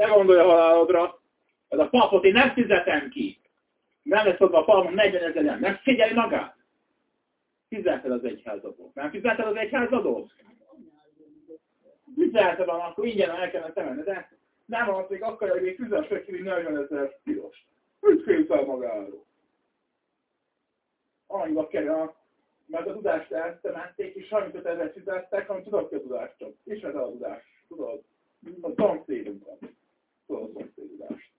Ne gondolj a halálodra. Ez a papot én nem fizetem ki. Nem lesz adva a papom 40 000, nem figyelj magát. Fizeted az egyházadót. Nem fizeted az egyházadót? Fizeted van, akkor ingyen el kellene temenni, de nem van, hogy akarja, hogy még fizesse ki 40 000 piros. Mit képzel magáról? Annyiba kerül, mert a tudást eltemették, és 35 000 fizettek, amit tudod ki a tudást csak. Ismered el a tudást, tudod? A szomszédunkat. Tudod a szomszédudást.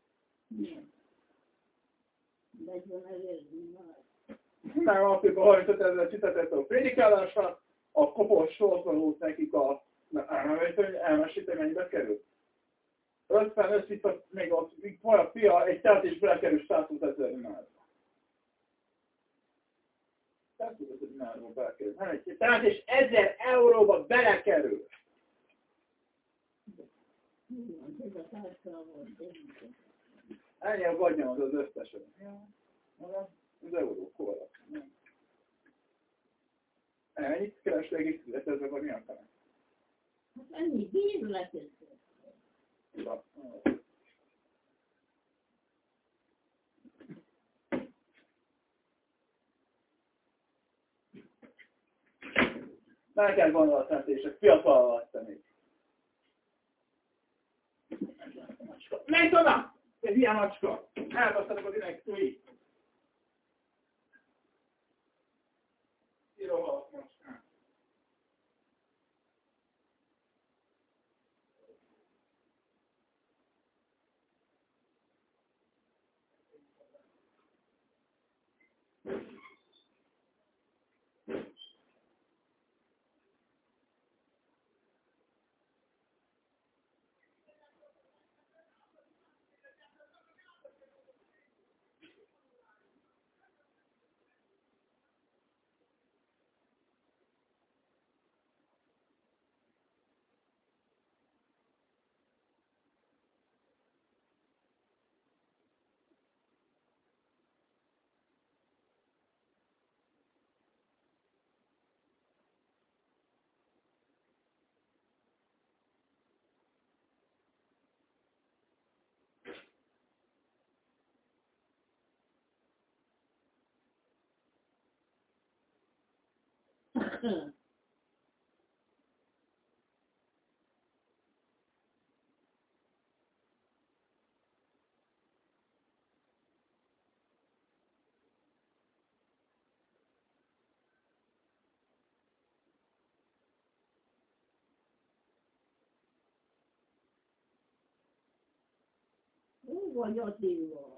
Nem, azt, hogy a 35 000 fizetett a prédikálásra, a kopos sorban volt nekik a... elmesítem, mennyibe kerül. 55 vissza, még a fia egy telt és belekerül 120 000 dinárba. 120 000 dinárba belekerül. Nem egy telt és 1000 euróba belekerül. Ennyi a vagyon az összesen. Az eurókóra. Ennyit keresleg itt fizetezve vagy milyen fele? Hát ennyi bérletet. Neked van a szentések, fiatal vagy te még. Menj oda! Ez ilyen macska! Elbasztatok az inek túi! Íróhalak macskán. Úgy vagy Attila.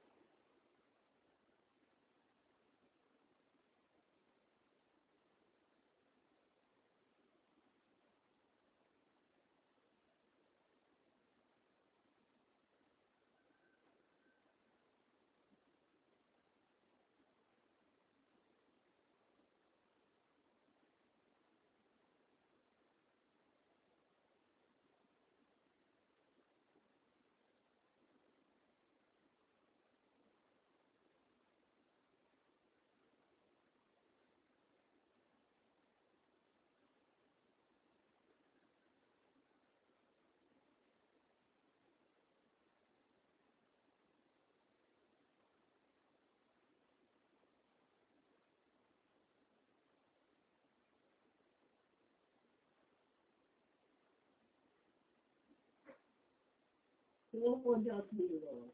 Jó vagy Attila.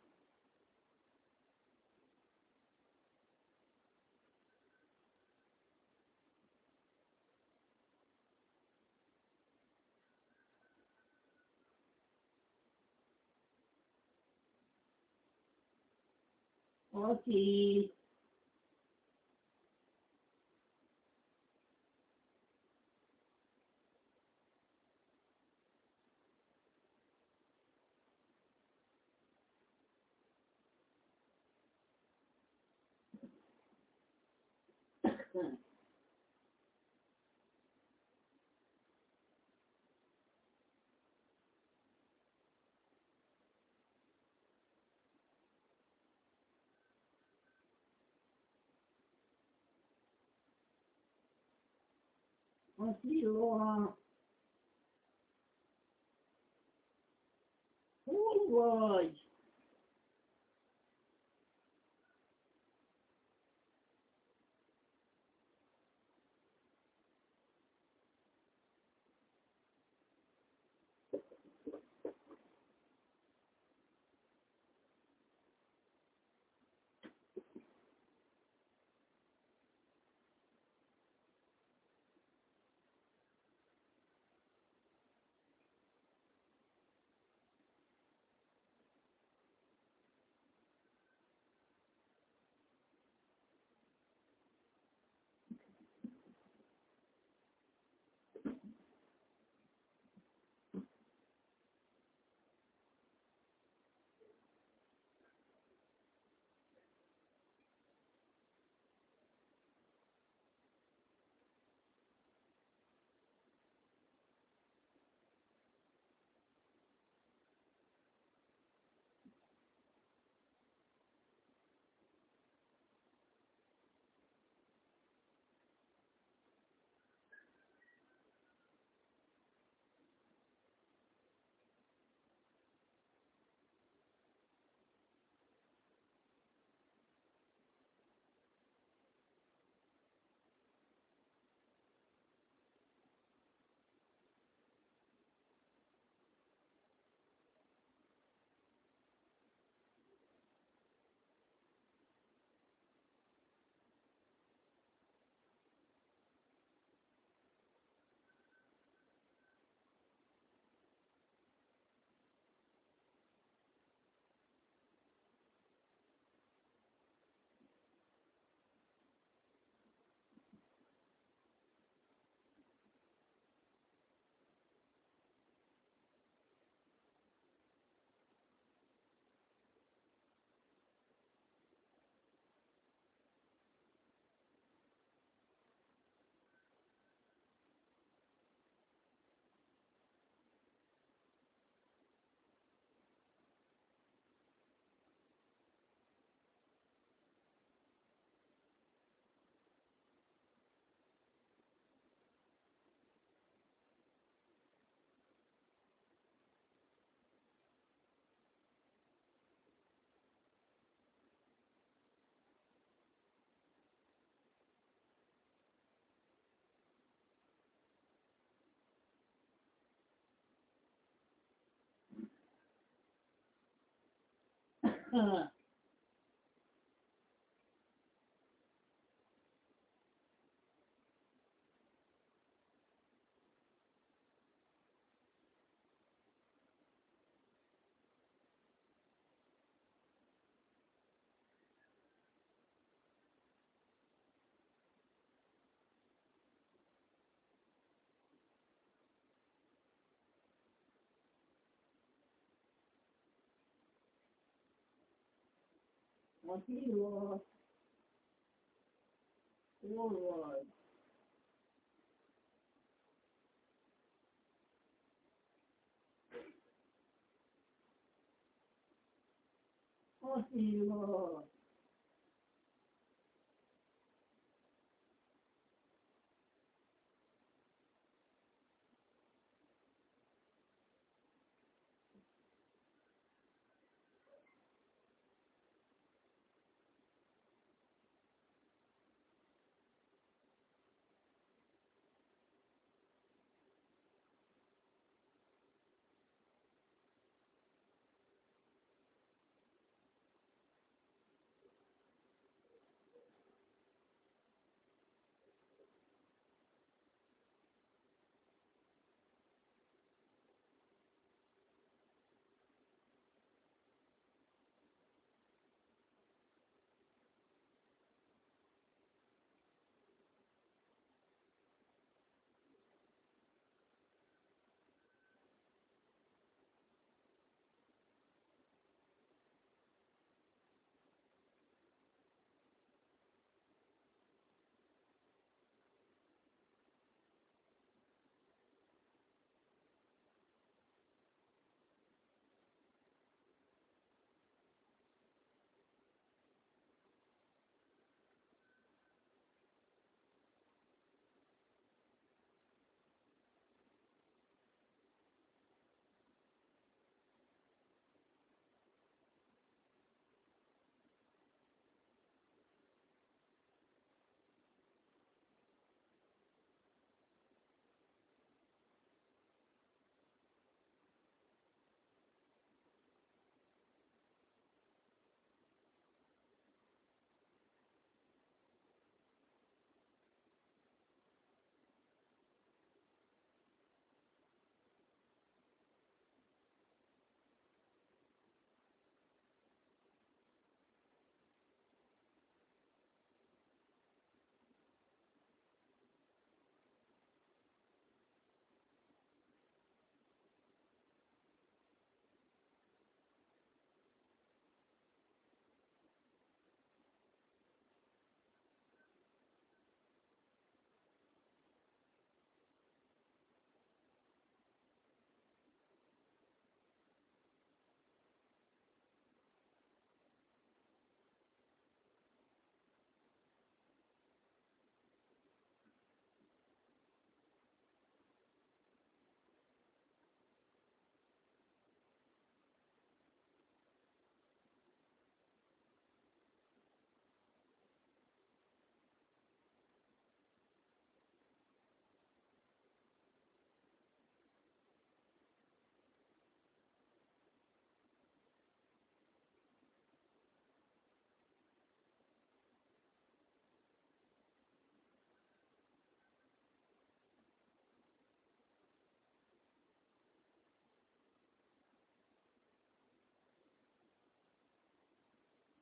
Ati. Attila. vagy. Attila, hol vagy? Attila,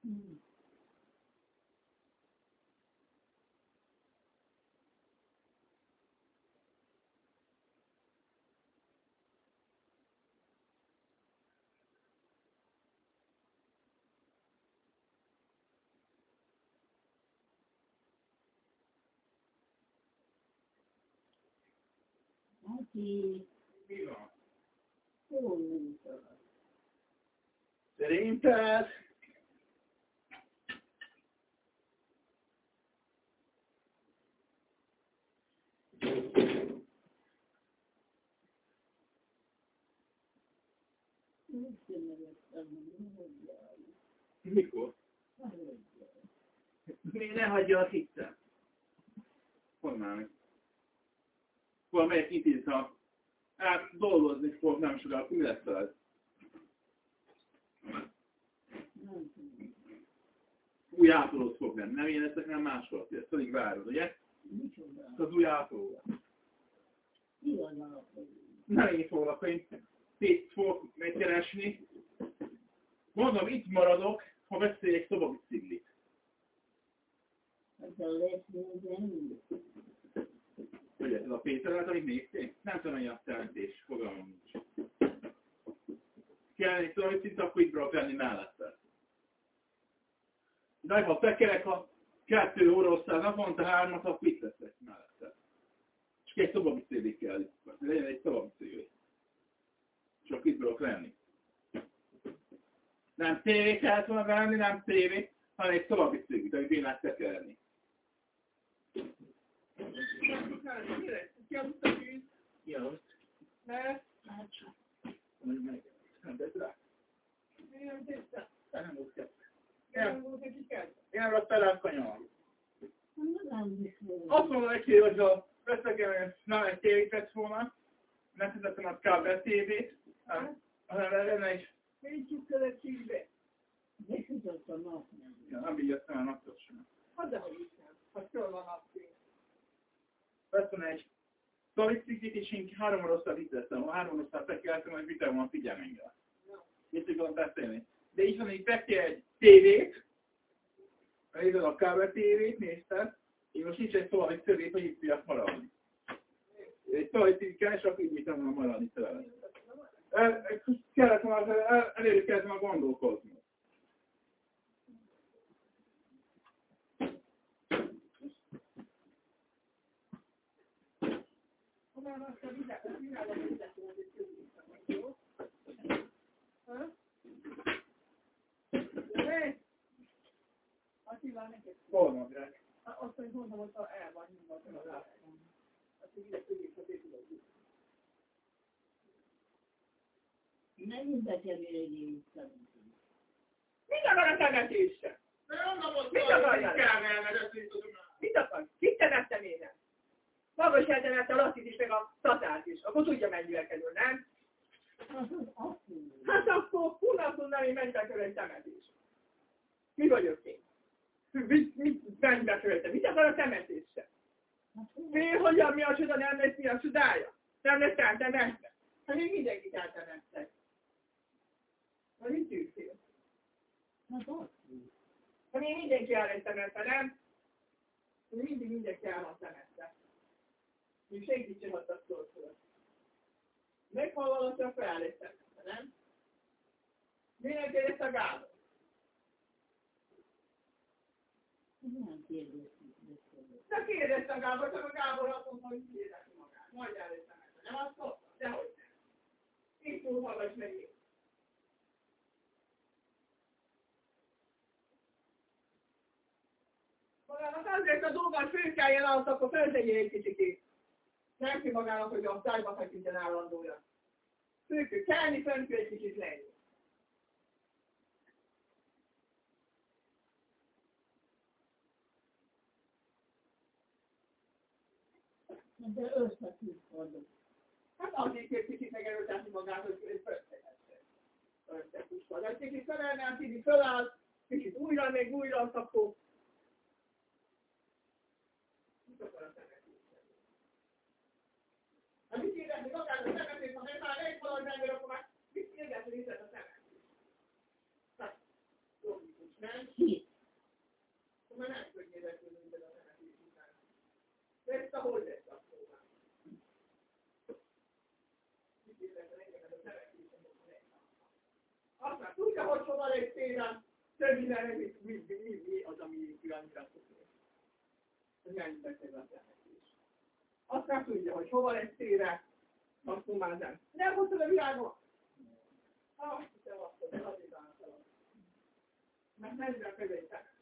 Aki Mi van? hol mondta? Szerinted? Mikor? Mi ne hagyja a hittem? Hol már meg? Hol melyik intéz, ha dolgozni fog nem sokkal, akkor mi lesz veled? Új ápolót fog venni, nem én leszek, nem máshol. Ezt pedig várod, ugye? Az új ápoló. Nem én foglak, akkor én pénzt fogok megkeresni. Mondom, itt maradok, ha beszéljek szobabiciklit. Ugye, ez a Péter, amit néztél? Nem tudom, hogy a jelentés, fogalmam nincs. Kellene egy szobabiciklit, akkor itt tudok lenni mellette. De ha tekerek a 2 óra naponta 3-at, akkor itt leszek mellette. Csak egy szobabiciklit kell itt. Legyen egy szobabiciklit. Csak itt tudok lenni. Nem tévé kellett volna venni, nem tévé, hanem egy szobabiciklit, amit én lehet tekerni. Jó. Mert? Hát csak. Mondj meg. Nem tett rá? Nem tett rá. Nem volt kell. Én rá felállt kanyar. Azt mondom neki, hogy ha veszek egy tévét vett volna, nem fizettem a kábel tévét, hanem lenne egy... Még csak szövetségbe. Még jutott a nap. Ja, nem így jöttem a napot sem. Hát dehogy is nem, ha föl van napfény. Veszem egy szaviciklit, és én 3 orosztál vizettem. Ha 3 orosztál bekeltem, hogy vitem volna figyelménnyel. Itt tudom beszélni. De így van, így vettél egy tévét, nézed a kábel tévét, nézted, és most nincs egy szó, hogy szövét, hogy itt tudjak maradni. Egy szaviciklit kell, és akkor így vitem volna maradni tőle. Kellett volna, elérjük kellett volna gondolkozni. Hol mondják? Azt mondom, hogy el van nyugodtan a látom. Azt így ide tudjuk, hogy tudod. Mennyibe kerül egy ilyen szemetés? Mit akar a temetésre? Mit akar? Mit akar? Kit temettem én? Magas eltemette a Lasszit is, meg a Tatát is. Akkor tudja, mennyivel kerül, nem? Hát akkor honnan tudnám, hogy mennyivel kerül egy temetés? Mi vagyok én? Mennyivel kerül? Mit akar a temetésre? Hogyan mi a csoda, nem lesz mi a csodája? Nem lesz eltemetve? Hát még mindenkit eltemettek. Na mit tűztél? Hát még mindenki el lesz temetve, nem? Mindig mindenki el van temetve. Még senkit sem adtak szólszól. Meghallalatra fel lesz temetve, nem? Miért kérdezte a Gábor? Nem kérdeztem. Te kérdezte a Gábor, csak a Gábor azt mondta, hogy kérdezi magát. Majd el lesz temetve. Nem azt mondta? Dehogy nem. Itt túl hallgass meg én. Magának azért a dolgán főkeljen azt, akkor feltegyél egy kicsikét. Nem ki magának, hogy a tájba feküdjen állandója. Főkő kelni, föntő egy kicsit lenni. De összekuszkodott. Hát azért kell kicsit megerőltetni magát, hogy összehesse. Összekuszkodott. Egy kicsit felelne, kicsit föláll, kicsit újra, még újra, akkor... Mit akar a temetésre? Hát mit kérdezni magát a temetés, ha nem már egy valahogy ember, akkor már mit kérdezni, hogy a temetés? Hát, logikus, nem? tudja, hogy hova egy téren, többi nem, mi az, ami annyira tudja. Hogy mennyibe kerül a temetés. Azt nem tudja, hogy hova egy téren, azt már nem. Nem mondtad a világon? Azt hiszem, azt azért általában. Mert mennyibe kerül egy temetés.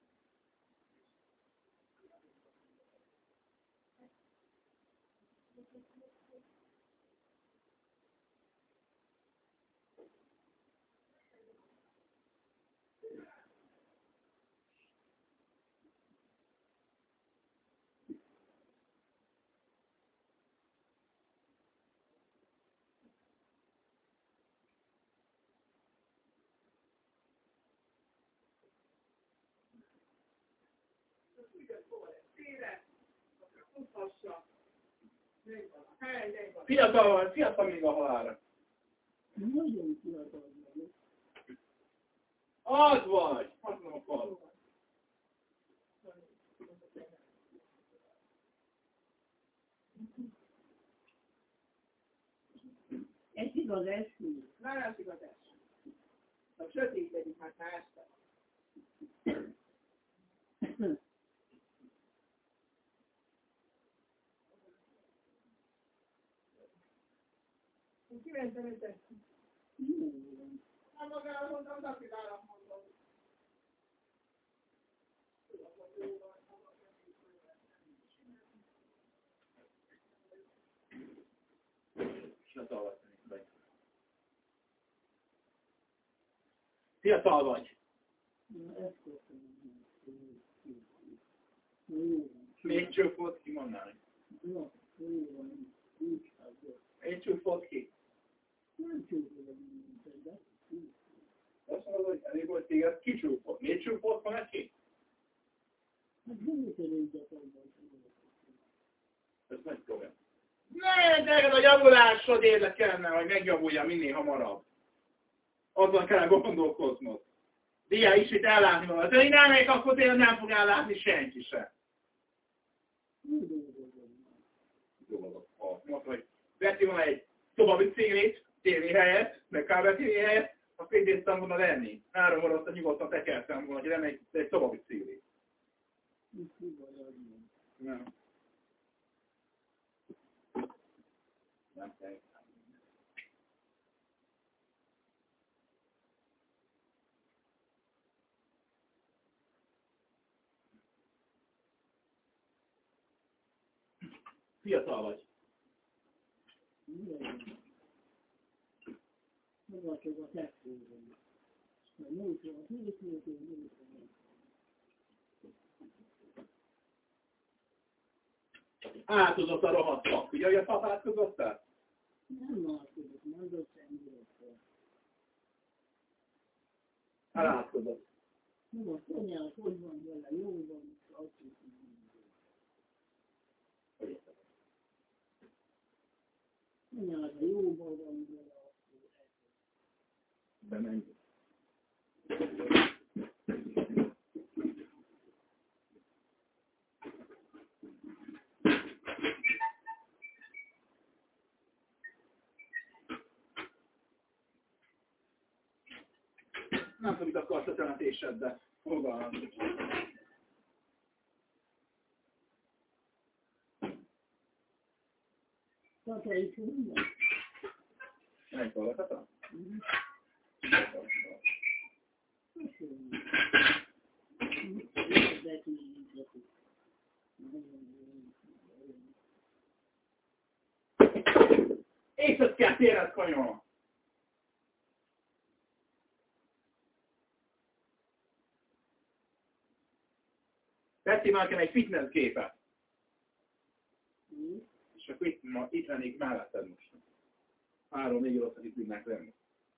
Fiatal még a halálra. Nagyon fiatal vagyok. Az vagy! Az nem a fal. Esik az eső. Nem esik az eső. A sötétedik, hát már este. Kimentem egy eső. Hát magára mondtam, Davidára mondom. Fiatal vagy. Még csúfolt ki, mondnál. Én csúfolt ki. Nem csúfolt, de Azt mondod, hogy elég volt téged, ki csúfolt? Miért csúfolt van neki? hát nem törődjetek. Ez nagy komolyan. Neked a javulásod érdekelne, hogy megjavulja minél hamarabb. Azzal kell gondolkoznod. Dia is itt ellátni magad. Ha én elmegyek, akkor tényleg nem fog ellátni senki se. Mondta, hogy veszi volna egy szobabiciklit, tévé helyett, meg kábeltévé helyett, akkor idéztem volna lenni. 3 óra azt nyugodtan tekertem volna, hogy lenne egy szobabiciklit. Nem. Nem kell. Fiatal vagy. Megváltozó a tettőben. Múltra a tűzőtől, múltra. Átkozott a rohadt pap. Ugye, hogy a pap átkozott-e? Nem átkozott, mondott semmiről. Átkozott. Nem a konyát, hogy van vele, jó van, azt hiszem. Konyát, jóban van vele, akkor De menj. Nem tudom, mit akarsz a temetéseddel. Fogalmam. Tatai minden? Menj valakata? Észre kell téred, kanyol! Tettél már nekem egy fitness gépet. És akkor itt lennék melletted most. 3-4 órát itt tudnák lenni.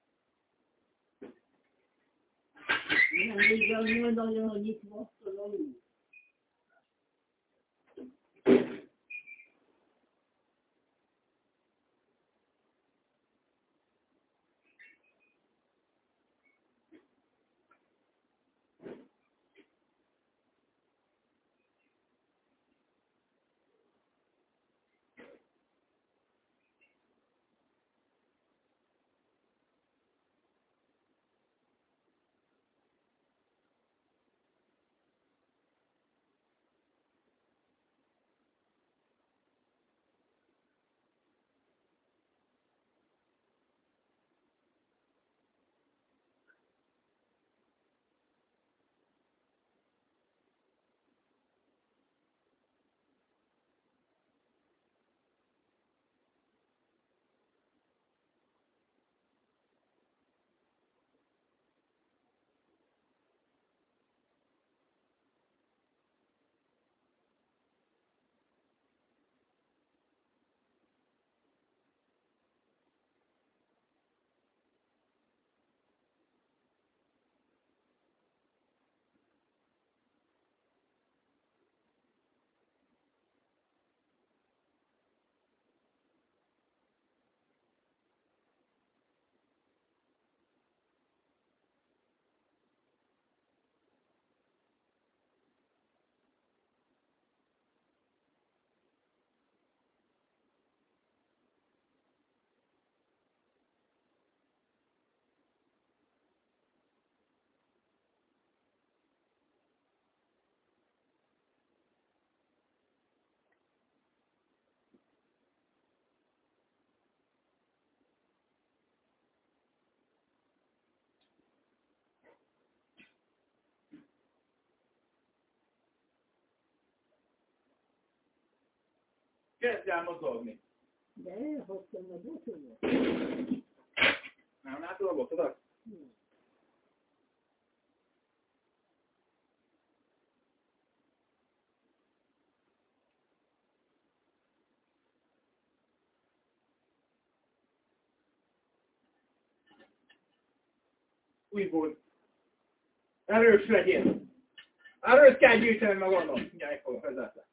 Nem így van, nagyon, hogy itt vasszol alul. Kezdj el mozogni. De elhagytam a botomat. Nem látod a botodat? Újból. Erős legyél. Erőt kell gyűjteni magadnak. Mindjárt fogok vezetni.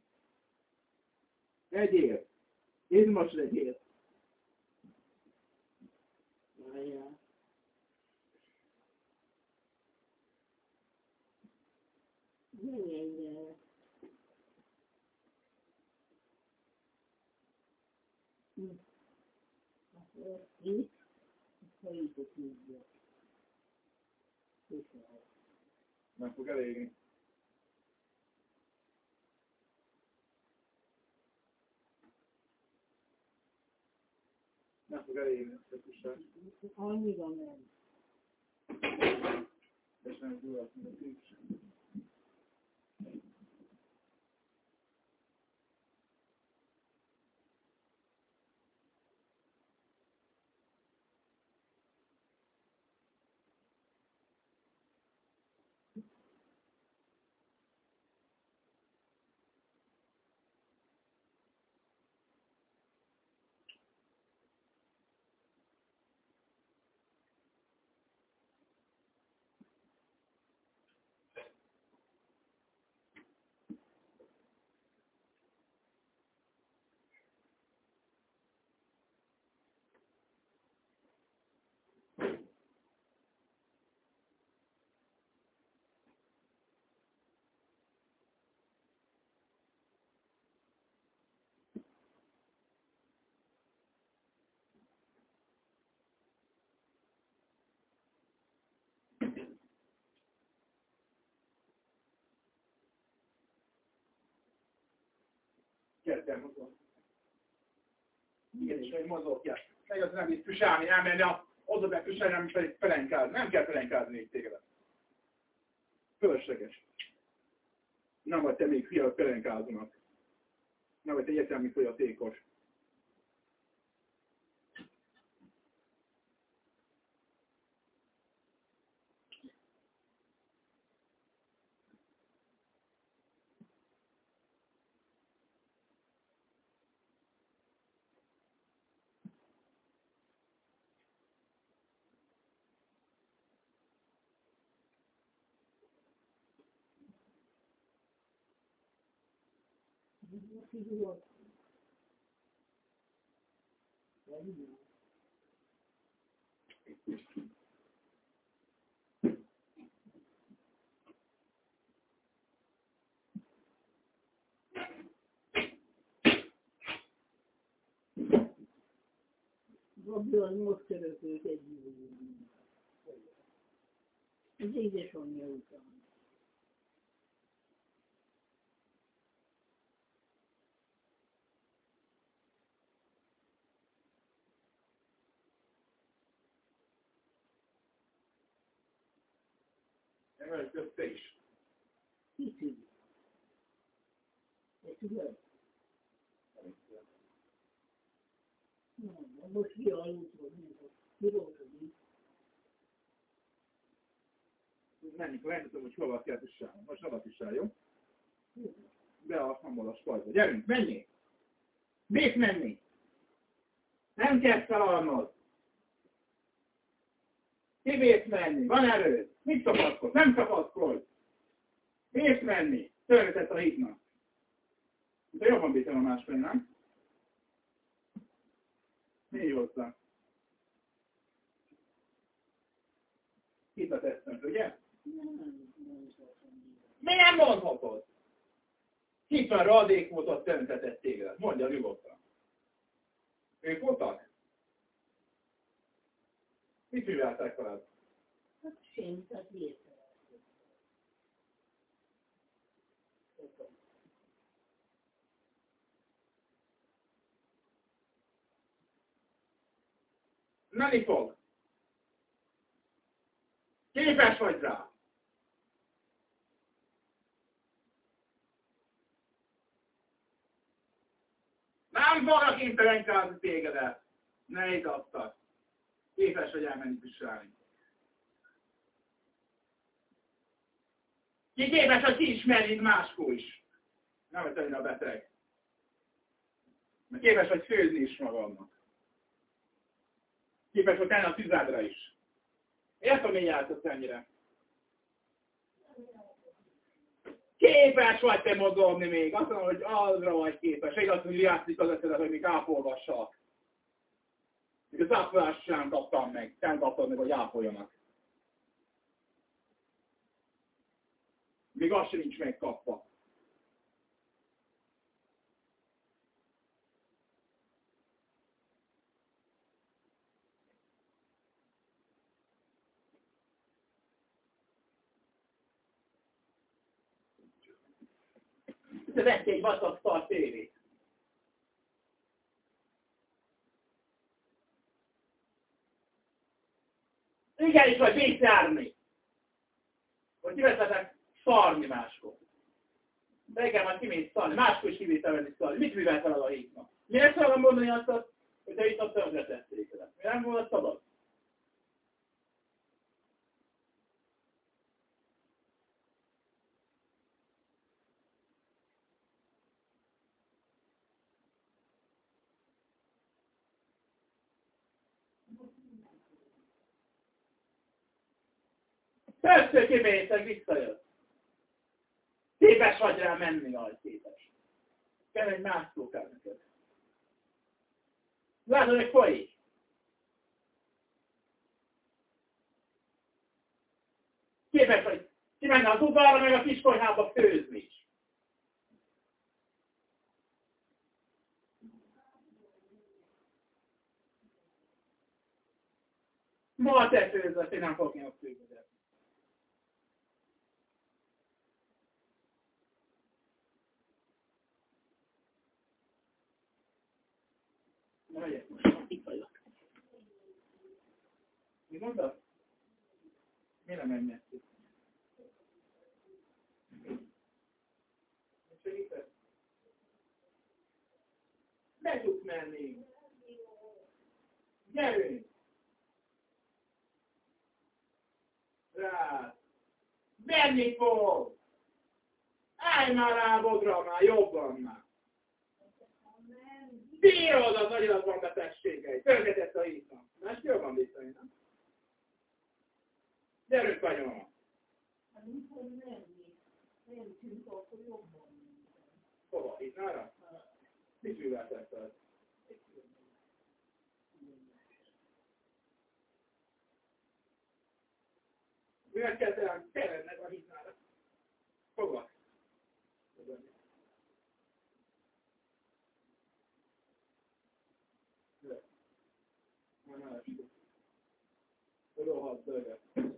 Legyél. Izmos legyél. Várjál. Gyere ide. Itt. Itt a tízbe. Nem fog elégni. Nem fog elégni. Annyira nem. És nem gyulladt, mint a tűz. Kezdj el mozogni. Igen, és hogy mozogjál. Meg az nem itt püsálni, elmenni oda be püsálni, nem pedig pelenkázni. Nem kell pelenkázni még tégedet. Fölösleges. Nem vagy te még fia, hogy pelenkáznak. Nem vagy te egyetemi folyatékos. Gabi az most örökölt egy millió. Az édesanyja után. Elmegy te is. Kicsi. Ezt tudod? Nem, most kialudt, hogy kiroltodik. Nem tudom, hogy hova kell püsálni. Most alatt is áll, jó? Be a hamar a spajba. Gyerünk, menjél! Mész menni! Nem kell felalnod! Ki mész menni? Van erőd? Mit kapaszkodsz? Nem kapaszkodsz! Mész menni! Törvetett a hídnak. De jobban bízom a másfél, nem? Négy hozzá. Itt a tesztünk, ugye? Mi nem mondhatod? Itt van radékótot töntetett téged. Mondja nyugodtan. Ők voltak? Mit műveltek veled? Hát sémített vétel. Menni fog. Képes vagy rá. Nem fogok kénytelen kázni tégedet. Ne igaztak. Képes vagy elmenni viselni. Ki képes, hogy kiismerjéd máskor is. Nem vagy annyira beteg. Mert képes vagy főzni is magadnak. Képes vagy tenni a tüzádra is. Értem, hogy játszott ennyire. Képes vagy te mozogni még. Azt mondom, hogy azra vagy képes. Igaz, hogy játszik az eszedet, hogy még ápolgassak. Még az ápolást sem kaptam meg. Nem kaptad meg, hogy ápoljanak. Még az sem nincs megkapva. Te vettél egy vasszasztal tévét. Igenis, vagy mész járni. Vagy kiveszletek szarni máskor. De igen, majd kimész szarni. Máskor is kimész elvenni szarni. Mit művelt el a hétnak? Miért szabad mondani azt, hogy te itt a tönkretettékedet? Mi nem volna szabad? Többször kimészek, visszajött. Képes vagy rá menni, aj, képes. Kell egy mászló kell neked. Látod, hogy folyik. Képes vagy kimenni az udvarra, meg a kis konyhába főzni is. Ma te főzöl, én nem fogok nyomni főzni. Na, megyek most, itt vagyok. Mi mondod? Mi nem megy messzi? Be tudsz menni. Gyerünk! Rá! Menni fog! Állj már lábodra már, jobban már! Bírod az agyilatban betegségei, törgetett a híznak. Más jobban bizony, nem? Gyerünk, anyoma! Hova? Itt nára? Mit műveltett az? Miért kell teremnek a híznára? Hova? Rohadt dögöt.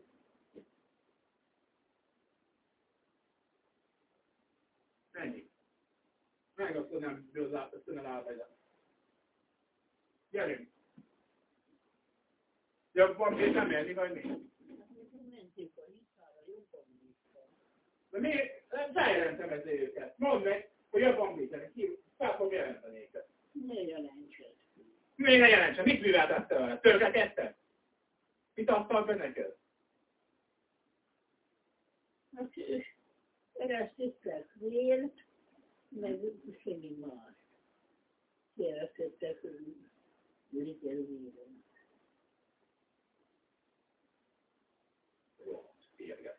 Ennyi. Meg azt nem bőzállt, azt nem állvegyet. Gyerünk! Jobban még nem érni, vagy mi? De miért? Bejelentem ezzel őket. Mondd meg, hogy jobban bízani. Ki fel fog jelenteni őket. Ne jelentsed. Még ne jelentsen. Mit műveltettem vele? Törkekedtem? Mit adtad be neked? Hát eresztettek vélt, meg semmi más. Eresztettek liter vélen. Jó, férget.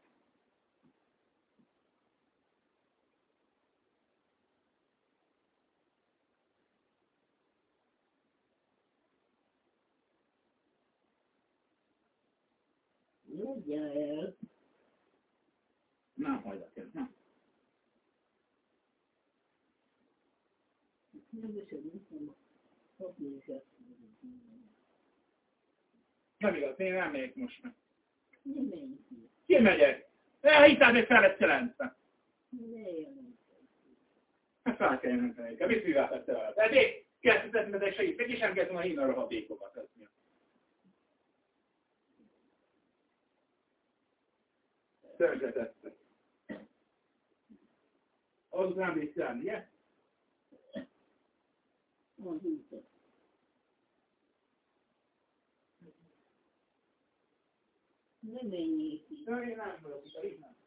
Mondja el. Nem hagylak el, nem. Nem hiszem, hogy nézett. Nem igaz, én nem megyek most meg. Nem menj ki. Ki megyek? Elhittál, hogy fel lesz jelentve. Ne jelentsed. Hát fel kell jelenteni. Mit műveltette vele? Eddig kezdhetetlen, hogy segítség, és nem kezdem a hína rohadékokat. Ez mi? Tönkretettek. Az nem is lenni, ugye? van húzat. Nem menjék így. De én nem vagyok itt, így nem.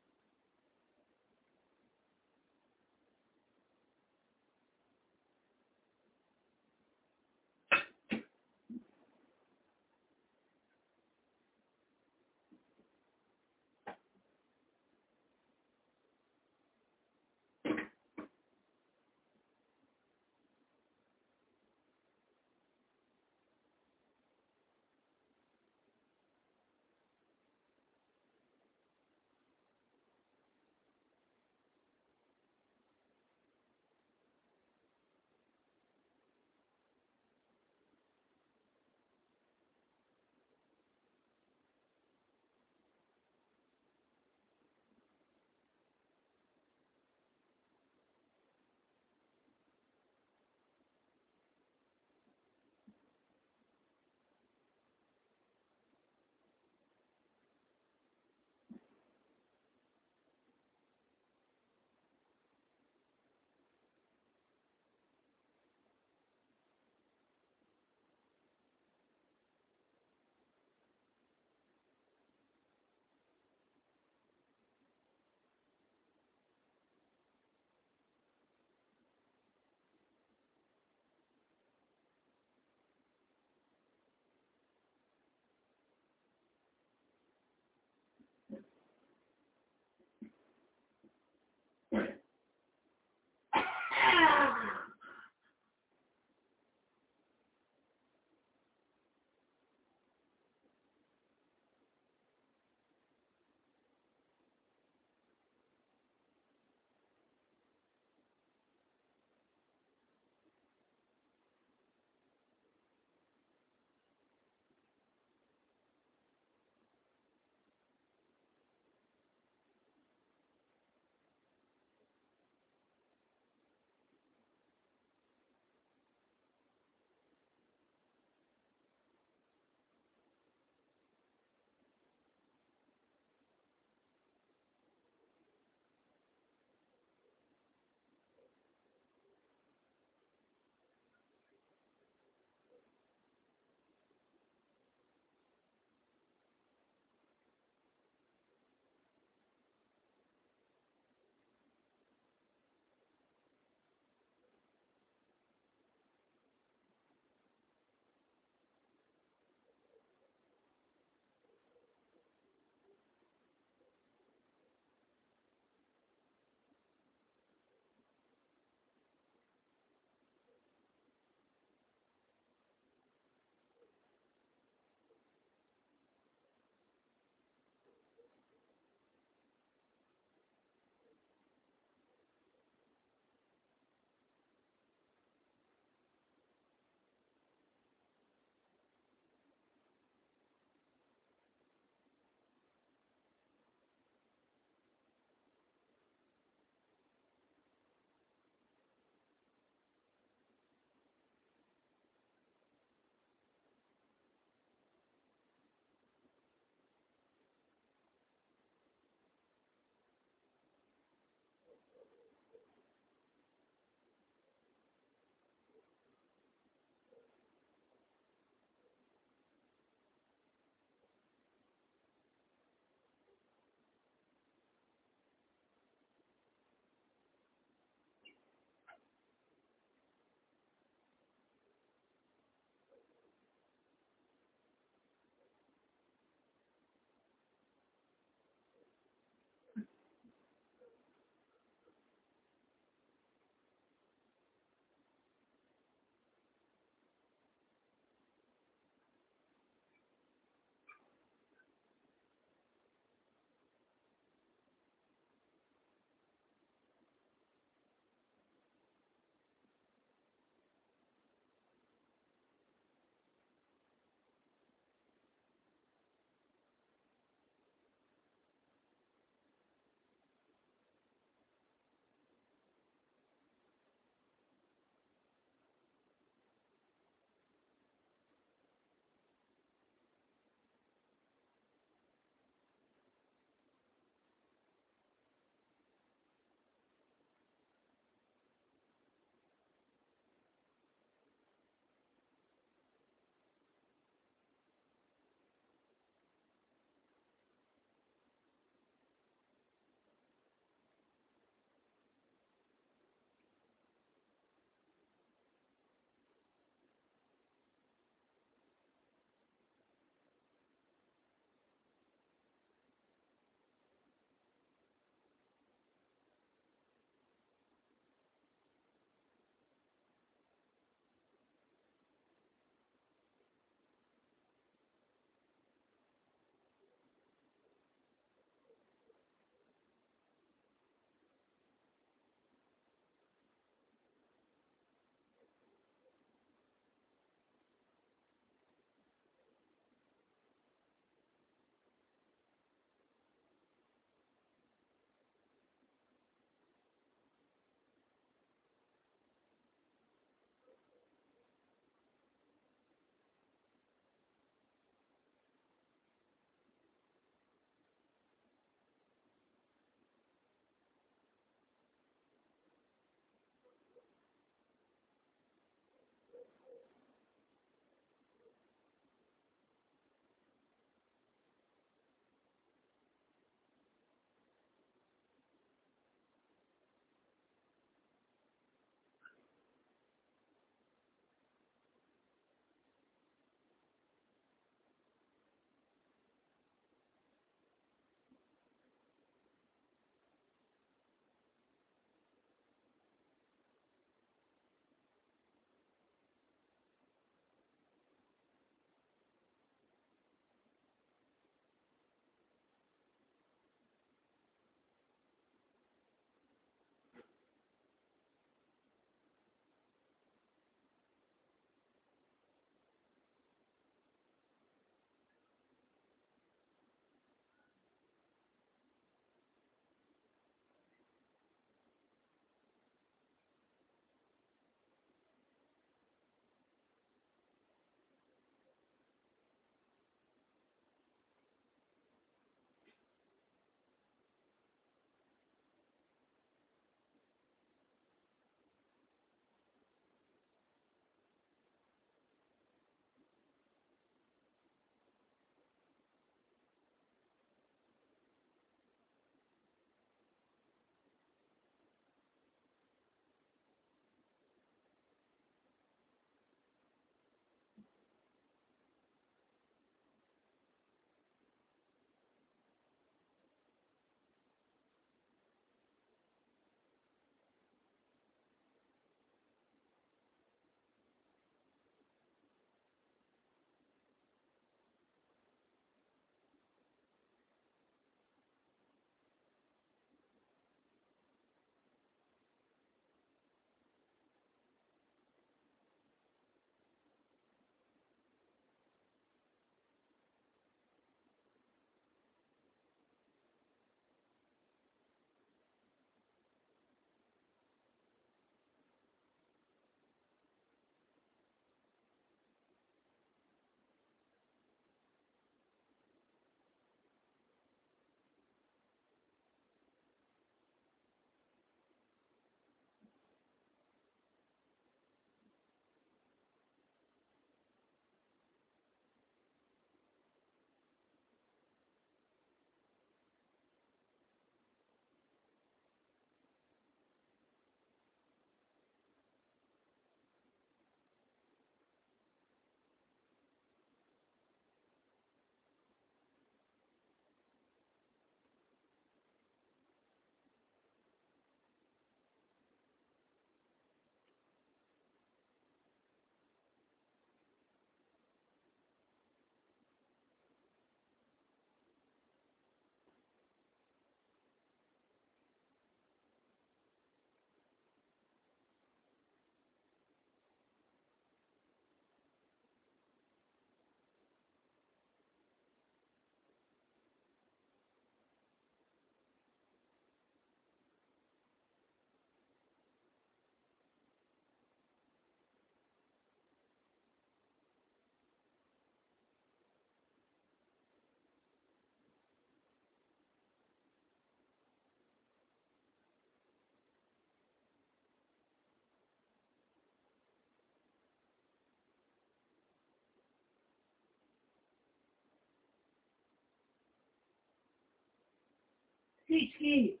Kicski!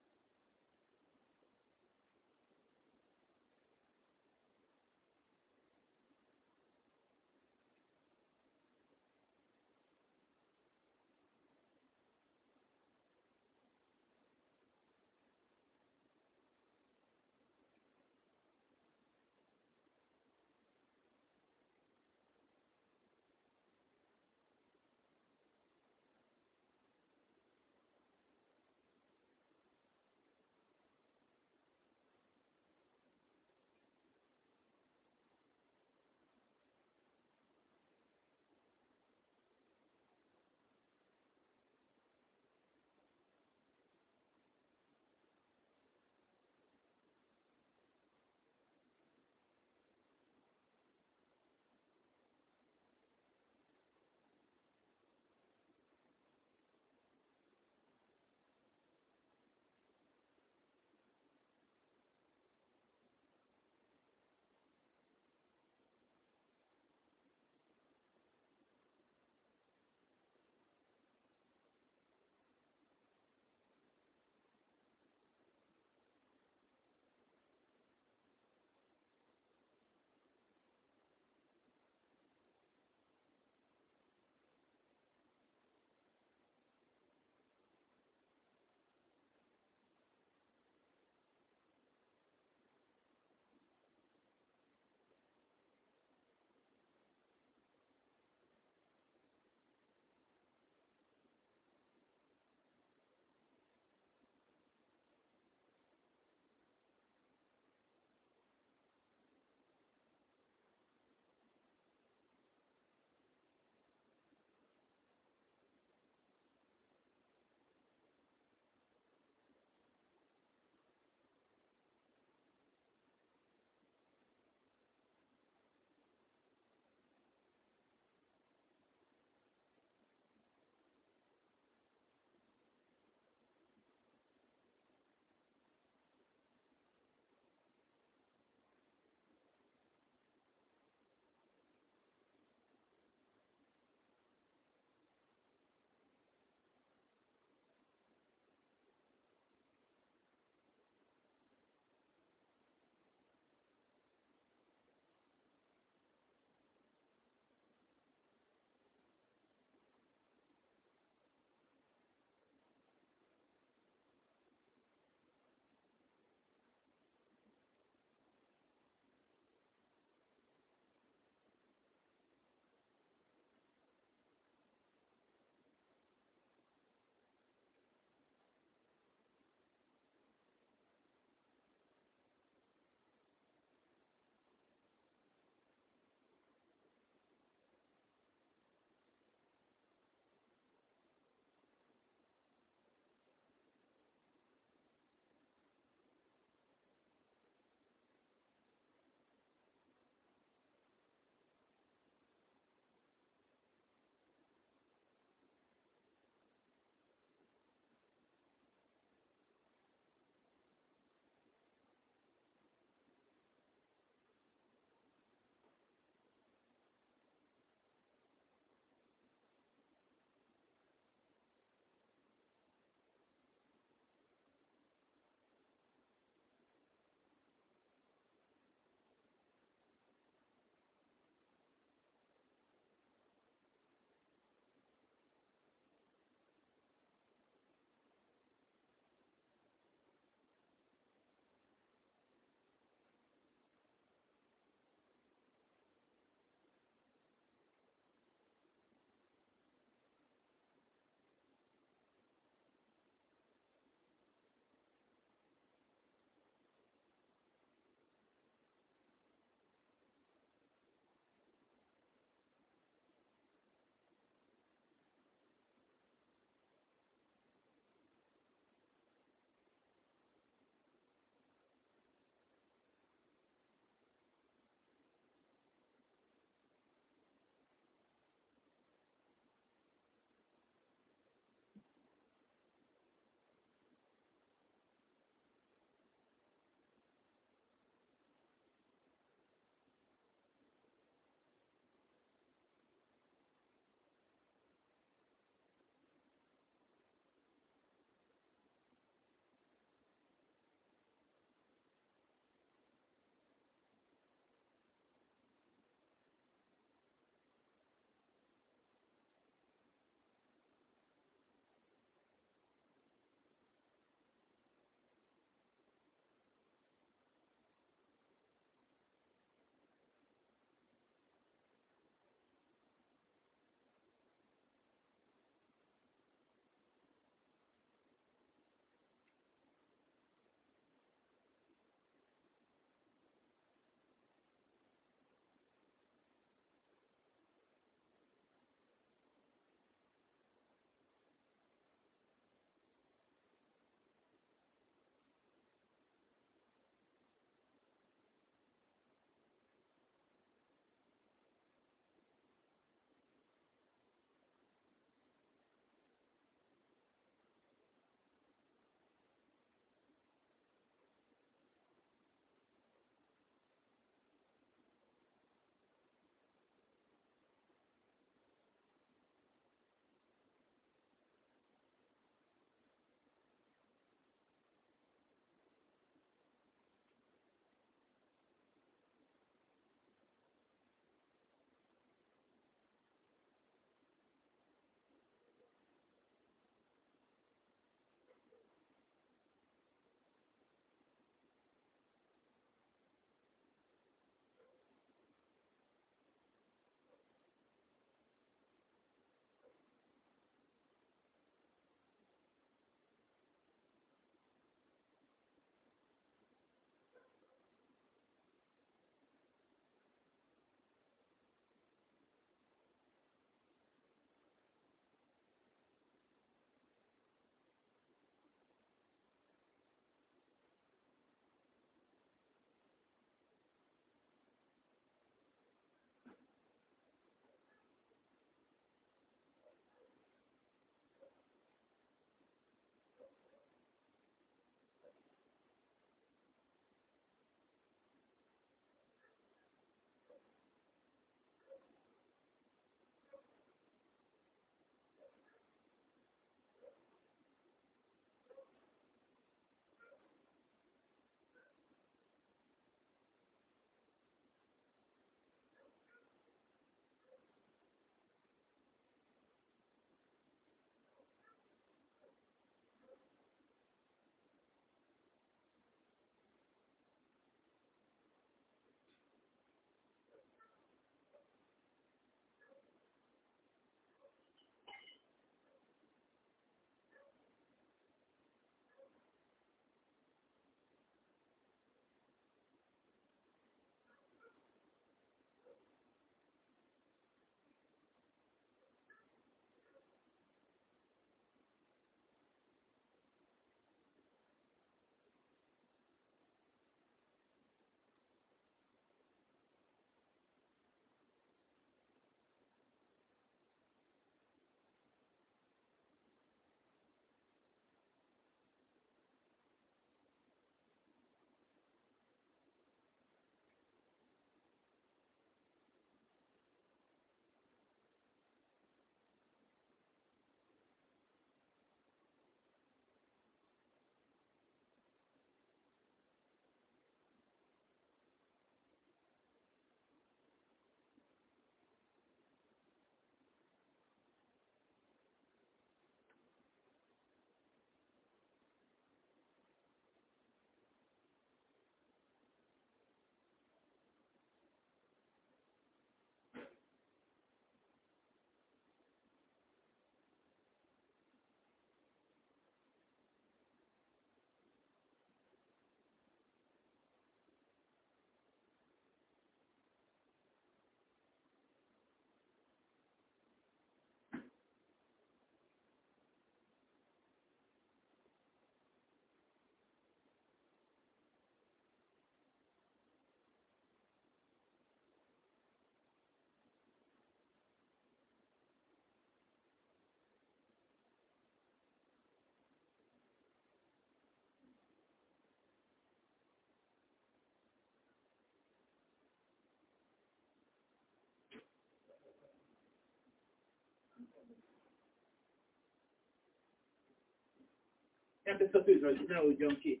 Nem tesz a tűzre, hogy ne udjon ki.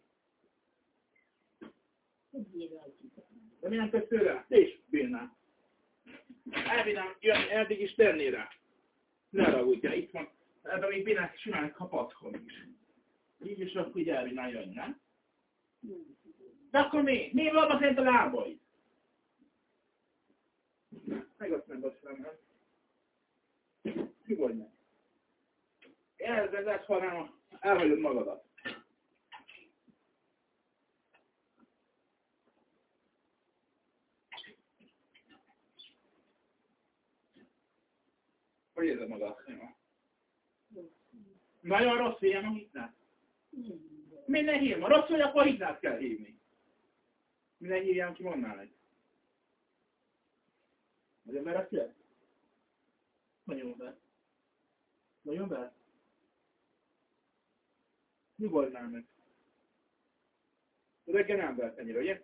De mi nem tesz tőle? Te is bírnál. Elvinnám jönni, eddig is tenni rá. Ne ragudja, itt van. Ebben még bírnál csinálni kapaszkon is. Így is akkor így elvinnál jönni, nem? De akkor mi? Mi van a szerint a lábaid? Meg azt nem beszélem, nem? Nyugodj meg. Elvezet, hanem elhagyod magadat. Hogy érzed magad? Nagyon rossz ilyen a hitnát? Minden hívom. A rossz vagy, akkor a hitnát kell hívni. Minden hívjam ki, mondd meg. Nagyon merek jön? Nagyon be. Nagyon be? Nyugodnál meg. Reggel nem vert ennyire, ugye?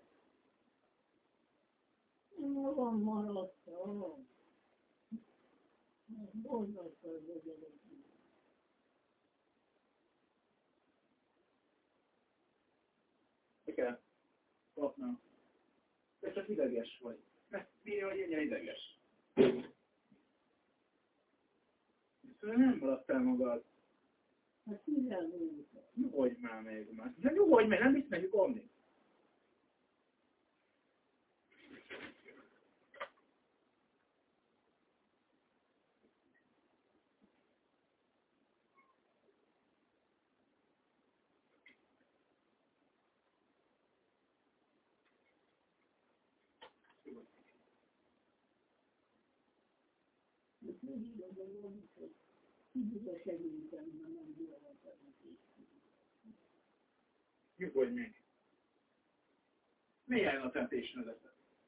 Magam maradtam. Borzasztó az gyerek. Mi kell? Kapnám. Te csak ideges vagy. Mi vagy ennyire ideges? Szóval nem maradtál magad. Hát kivel voltam? Nyugodj már meg már. De nyugodj meg, nem visz meg nyugodni. Nyugodj meg. Milyen a temptation adatot?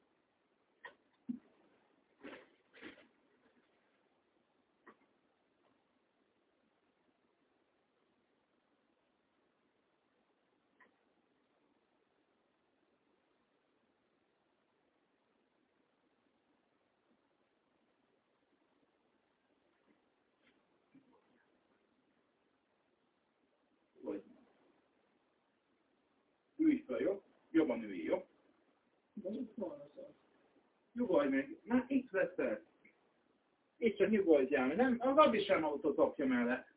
Ülj fel, jó? Jobban ülj, jó? De itt van az az. Nyugodj meg. Már itt veszel. Itt csak nyugodjál meg. Nem, a Gabi sem autót apja mellett.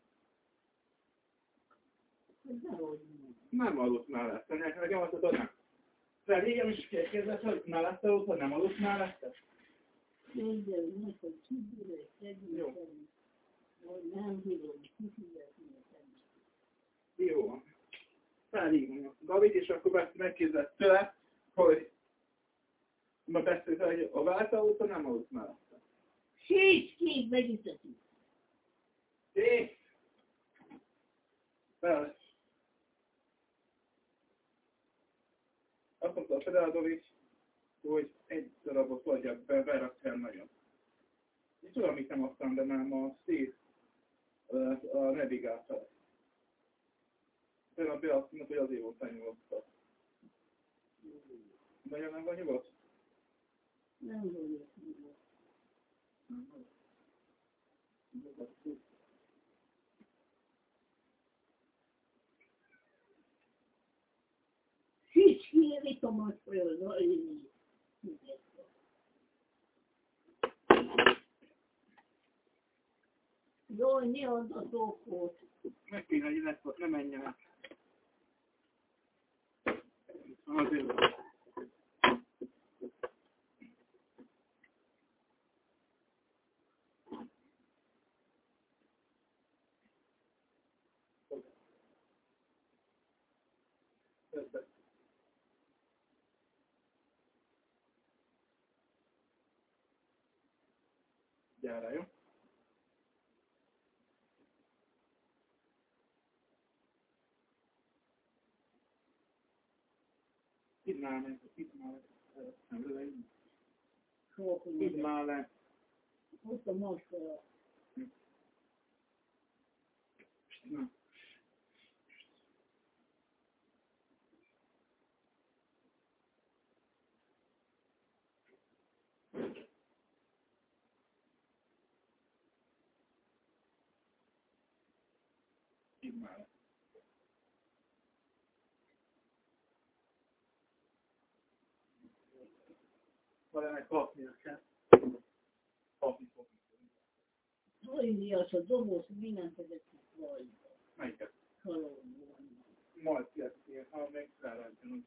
Ez nehogy nem. Nem aludt mellette. Nekem azt tudod. Felégem is kérdezett, hogy mellette aludt, vagy nem aludt mellette? Kérdezni meg, hogy kibírek, Jó. hogy nem bírom, kifizetni nekem. Jó van. Felhívom a Gabit, és akkor megkérdezett tőle, hogy ma beszélt, hogy a váltóautó nem aludt mellette. Széts két megütetik. Té! Fel. Azt mondta a Fedeládovics, hogy egy darabot vagyok be, berakjál nagyon. És tudom, mit nem adtam, de már ma szét a navigátor. Tegnap azt mondta, hogy azért volt elnyugodtat. Nagyon nem van nyugodt? Nem vagyok nyugodt. Széts kéri Tomás föl, én. Jaj, mi az a dolgot? Meg kéne, hogy lesz, ne menjen át. Azért. Gyere, jó? Hidd már le. Hidd már le. Ott a maskara. Na. Hidd már le. ennek kapnia kell. Kapni fog. Indias a doboz, mindent ezek vagy. Melyiket? Kalóriában. Majd kiadni, ha még rárajtjanak.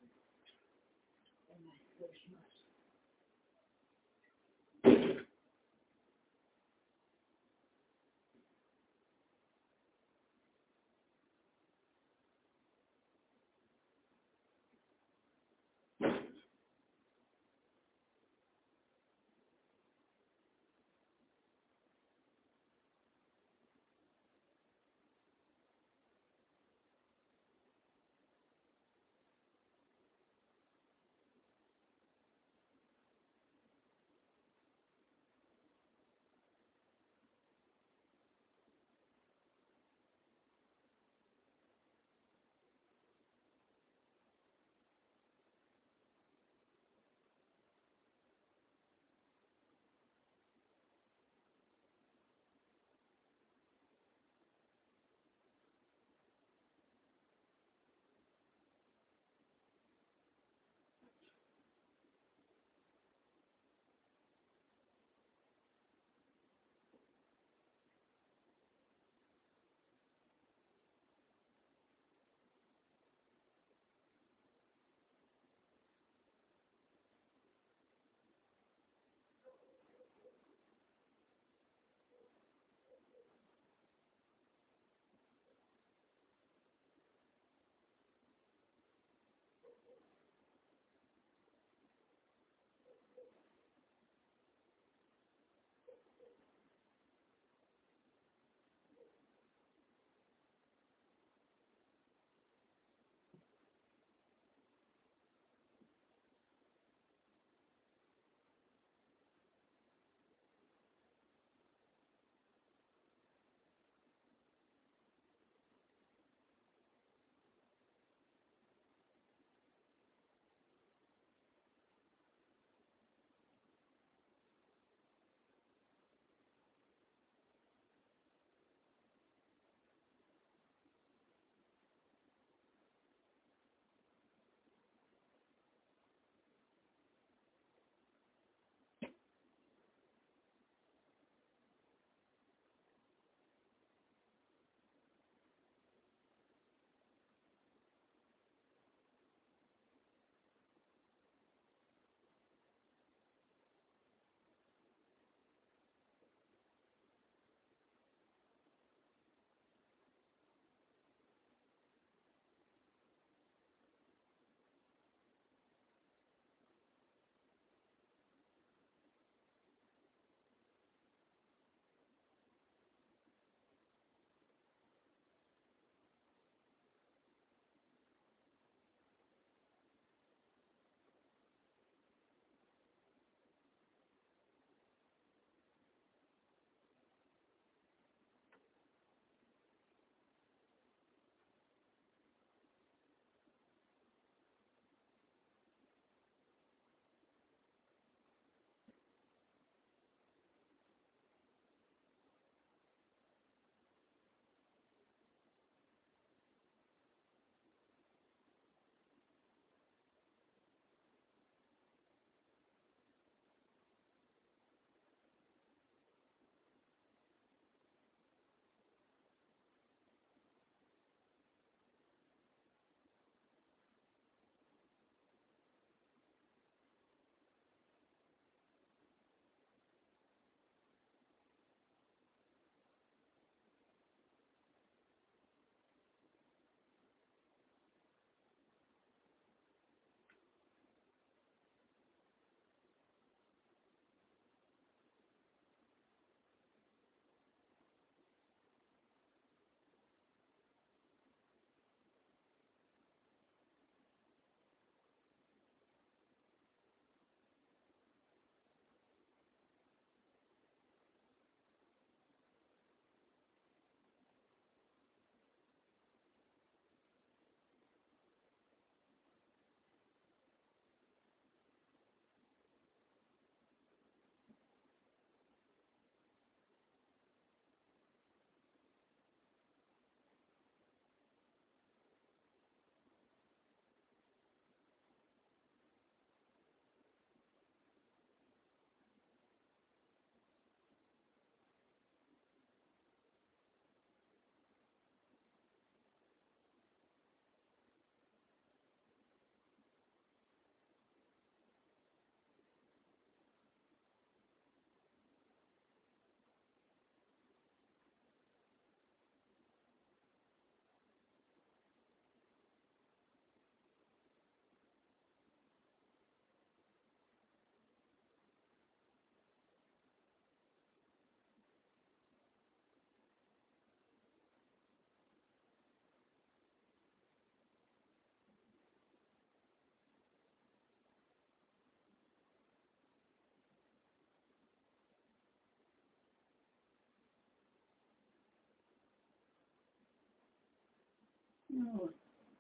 Jó.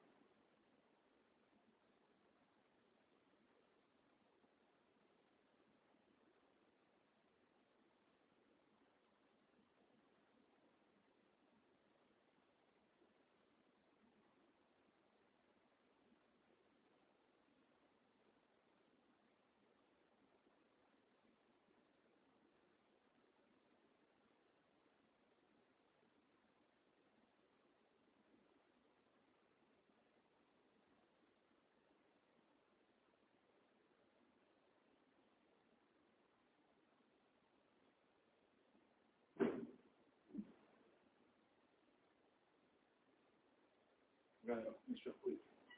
Gályra, és csak úgy.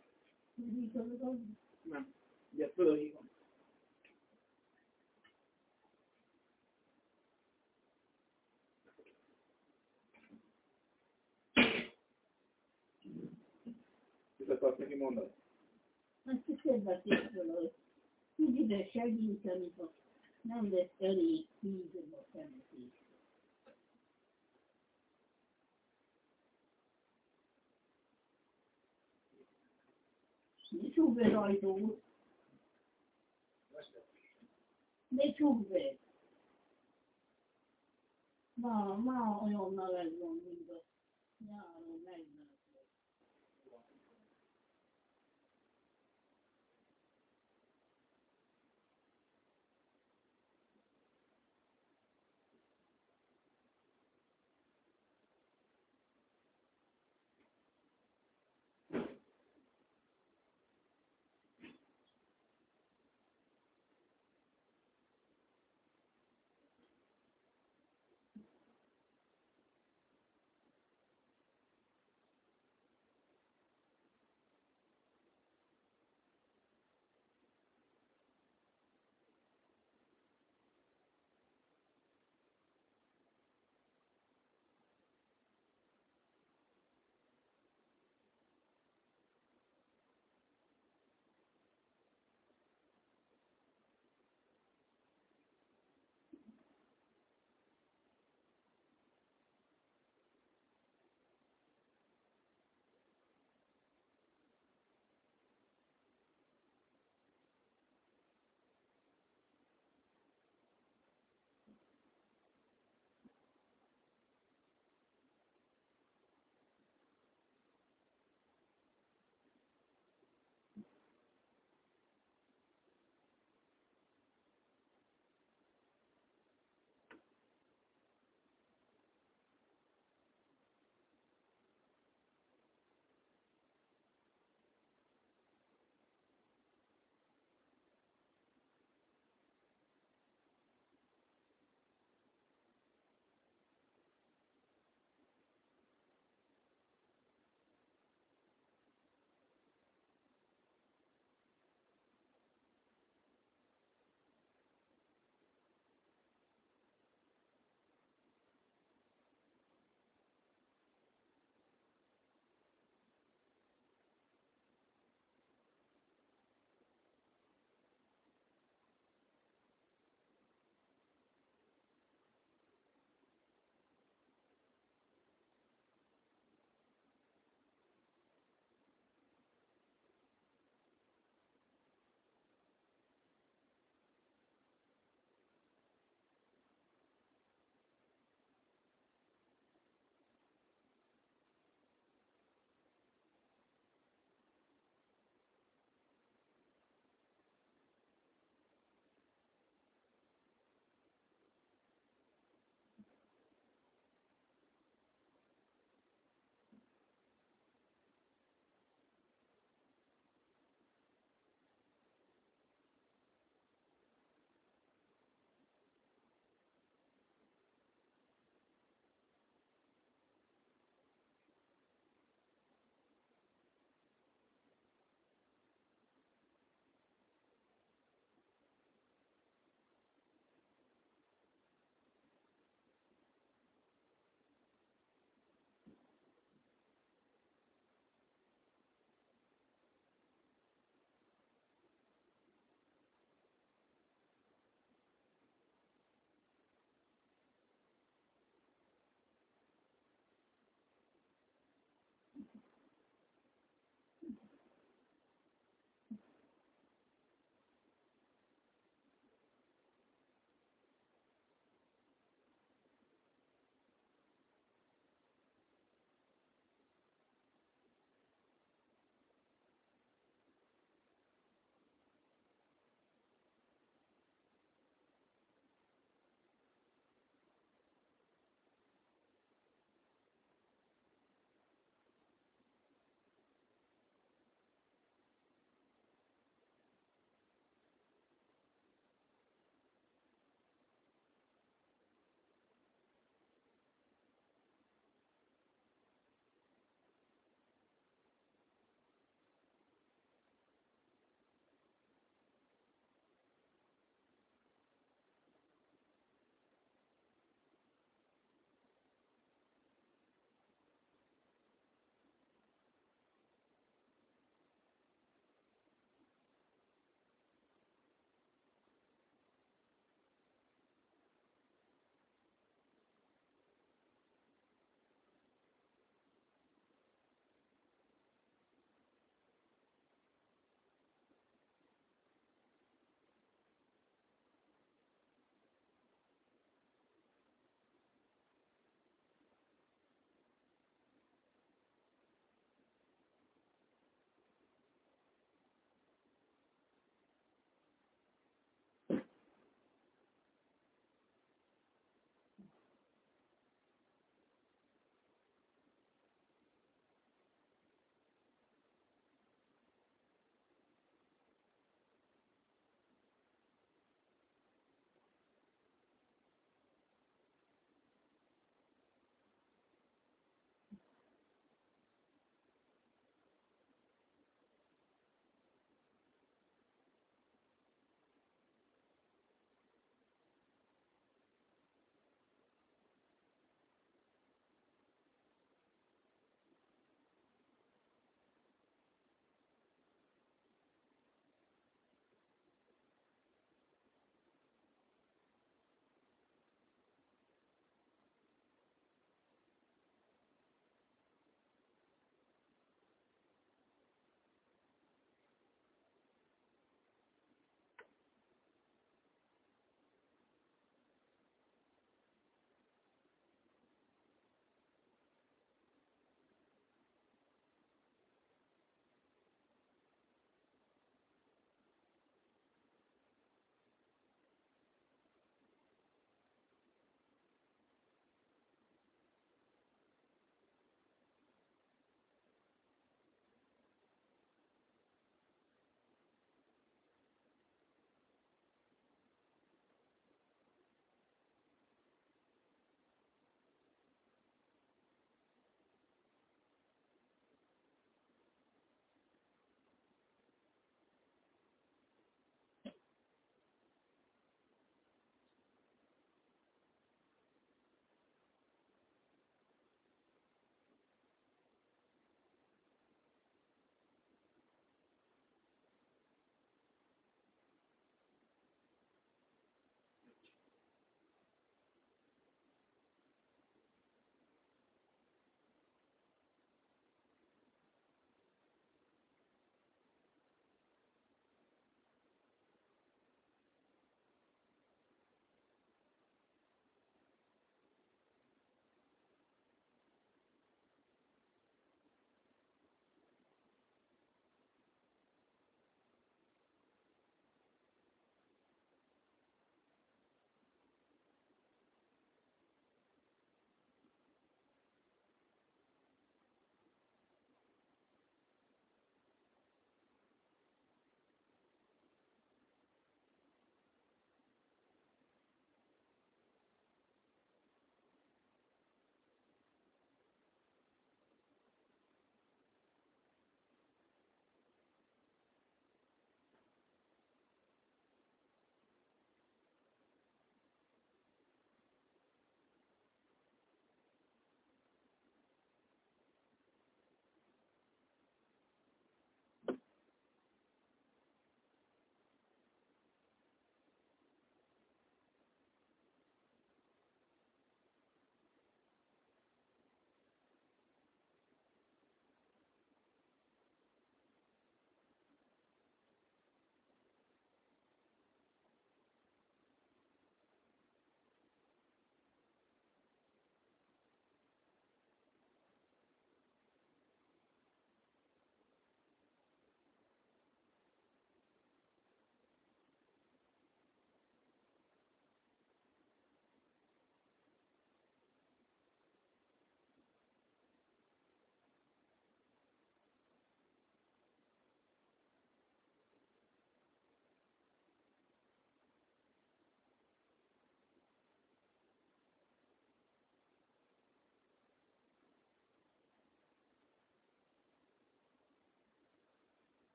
Nem. Ugye fölhívom. Mit akarsz neki mondani? Azt kérdezték hogy úgy ide segíteni, ha nem lesz elég hízom a temetés. Ne csukd be az ajtót. Ne csukd be. Ma olyan meleg van, mint a nyáron 40.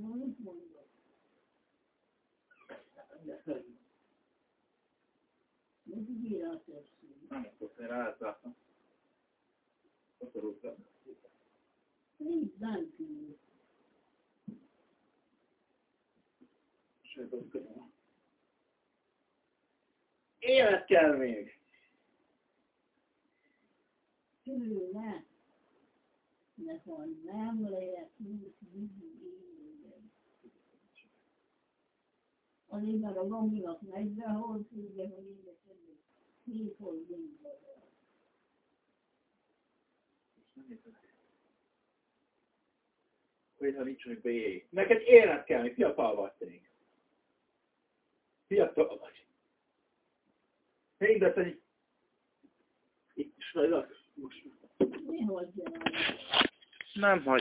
Mit mondod? Mit ígér a többször? Nem akarsz, én ráátláttam. Akarultam. Nincs bánkül. Sőt, azt köszönöm. Élet kell még! Tőle. De ha nem lehet, úgy mindig éljen. Azért már a gombinak 40 hol tudja, hogy édesem, 7 hol minden. Hogy ha nincs, hogy beéj. Neked élet kell még, fiatal vagy te még. Fiatal vagy. Még de te itt is vagy, most. Ne hagyjál. Nem hagy.